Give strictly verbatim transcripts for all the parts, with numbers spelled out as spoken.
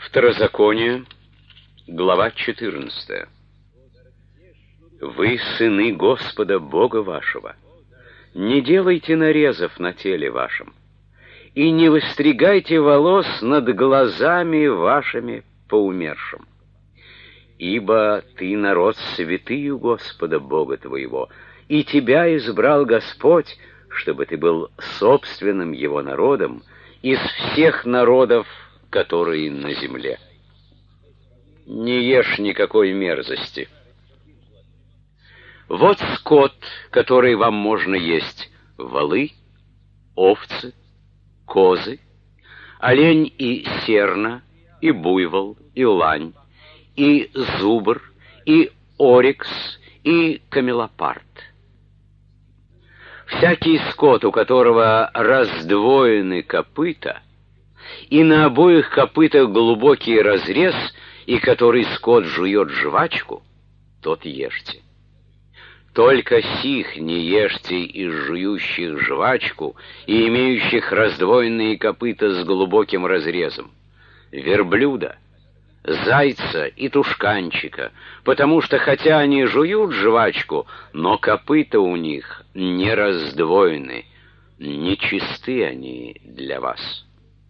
Второзаконие, глава четырнадцатая. Вы, сыны Господа Бога вашего, не делайте нарезов на теле вашем, и не выстригайте волос над глазами вашими по умершим. Ибо ты народ святый у Господа Бога твоего, и тебя избрал Господь, чтобы ты был собственным его народом из всех народов, которые на земле. Не ешь никакой мерзости. Вот скот, который вам можно есть: волы, овцы, козы, олень и серна, и буйвол, и лань, и зубр, и орикс, и камелопард. Всякий скот, у которого раздвоены копыта, и на обоих копытах глубокий разрез, и который скот жует жвачку, тот ешьте. Только сих не ешьте из жующих жвачку и имеющих раздвоенные копыта с глубоким разрезом: верблюда, зайца и тушканчика, потому что хотя они жуют жвачку, но копыта у них не раздвоены, нечисты они для вас.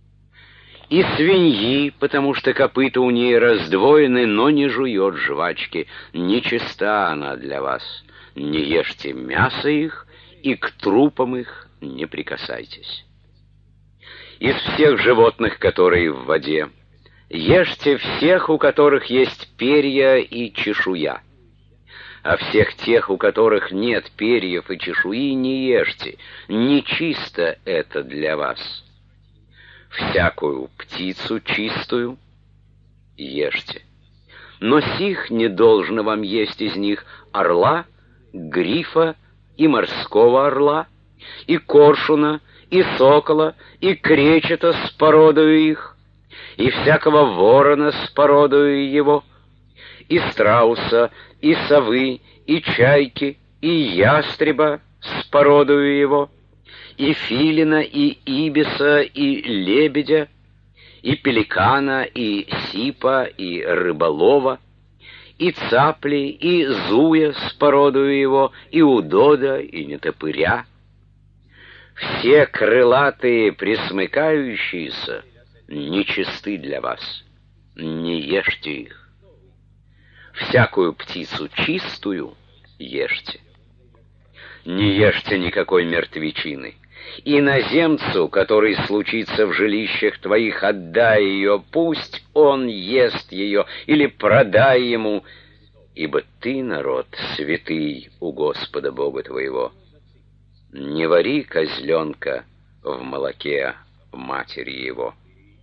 И свиньи, потому что копыта у ней раздвоены, но не жует жвачки, нечиста она для вас. Не ешьте мясо их, и к трупам их не прикасайтесь. Из всех животных, которые в воде, ешьте всех, у которых есть перья и чешуя. А всех тех, у которых нет перьев и чешуи, не ешьте, нечисто это для вас. Всякую птицу чистую ешьте. Но сих не должно вам есть из них орла, грифа и морского орла, и коршуна, и сокола, и кречета с породою их, и всякого ворона с породою его, и страуса, и совы, и чайки, и ястреба с породою его, и филина, и ибиса, и лебедя, и пеликана, и сипа, и рыболова, и цапли, и зуя с породою его, и удода, и нетопыря. Все крылатые пресмыкающиеся нечисты для вас, не ешьте их. Всякую птицу чистую ешьте. Не ешьте никакой мертвечины. Иноземцу, который случится в жилищах твоих, отдай ее, пусть он ест ее, или продай ему, ибо ты, народ святый у Господа Бога твоего. Не вари козленка в молоке матери его.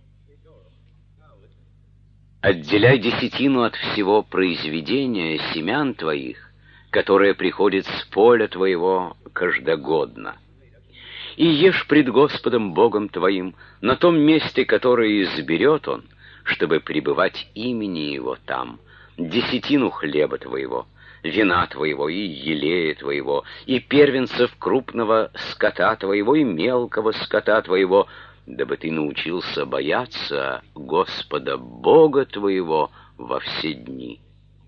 Отделяй десятину от всего произведения семян твоих, которое приходит с поля твоего каждогодно. И ешь пред Господом Богом твоим на том месте, которое изберет Он, чтобы пребывать имени Его там, десятину хлеба твоего, вина твоего и елея твоего, и первенцев крупного скота твоего и мелкого скота твоего, дабы ты научился бояться Господа Бога твоего во все дни.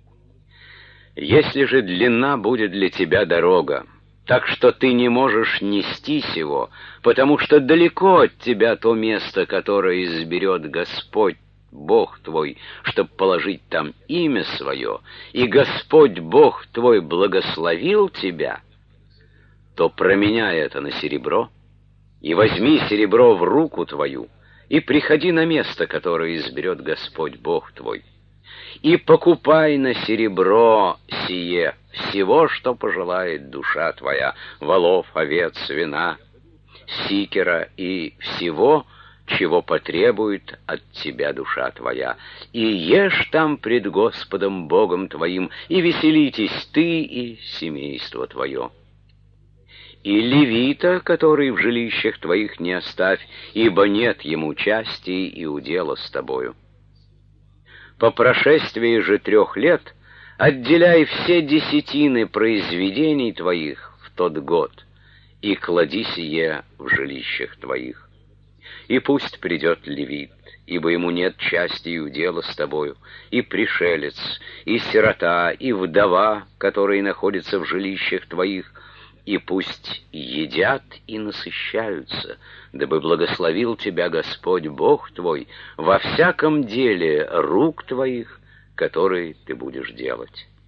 Если же длинна будет для тебя дорога, так что ты не можешь нести сего, потому что далеко от тебя то место, которое изберет Господь Бог твой, чтоб положить там имя свое, и Господь Бог твой благословил тебя, то променяй это на серебро, и возьми серебро в руку твою, и приходи на место, которое изберет Господь Бог твой, и покупай на серебро сие всего, что пожелает душа твоя: волов, овец, вина, сикера и всего, чего потребует от тебя душа твоя, и ешь там пред Господом Богом твоим, и веселитесь ты и семейство твое. И левита, который в жилищах твоих, не оставь, ибо нет ему части и удела с тобою. По прошествии же трех лет отделяй все десятины произведений твоих в тот год, и клади сие в жилищах твоих. И пусть придет левит, ибо ему нет части и удела с тобою, и пришелец, и сирота, и вдова, которые находятся в жилищах твоих, и пусть едят и насыщаются, дабы благословил тебя Господь Бог твой во всяком деле рук твоих, которые ты будешь делать.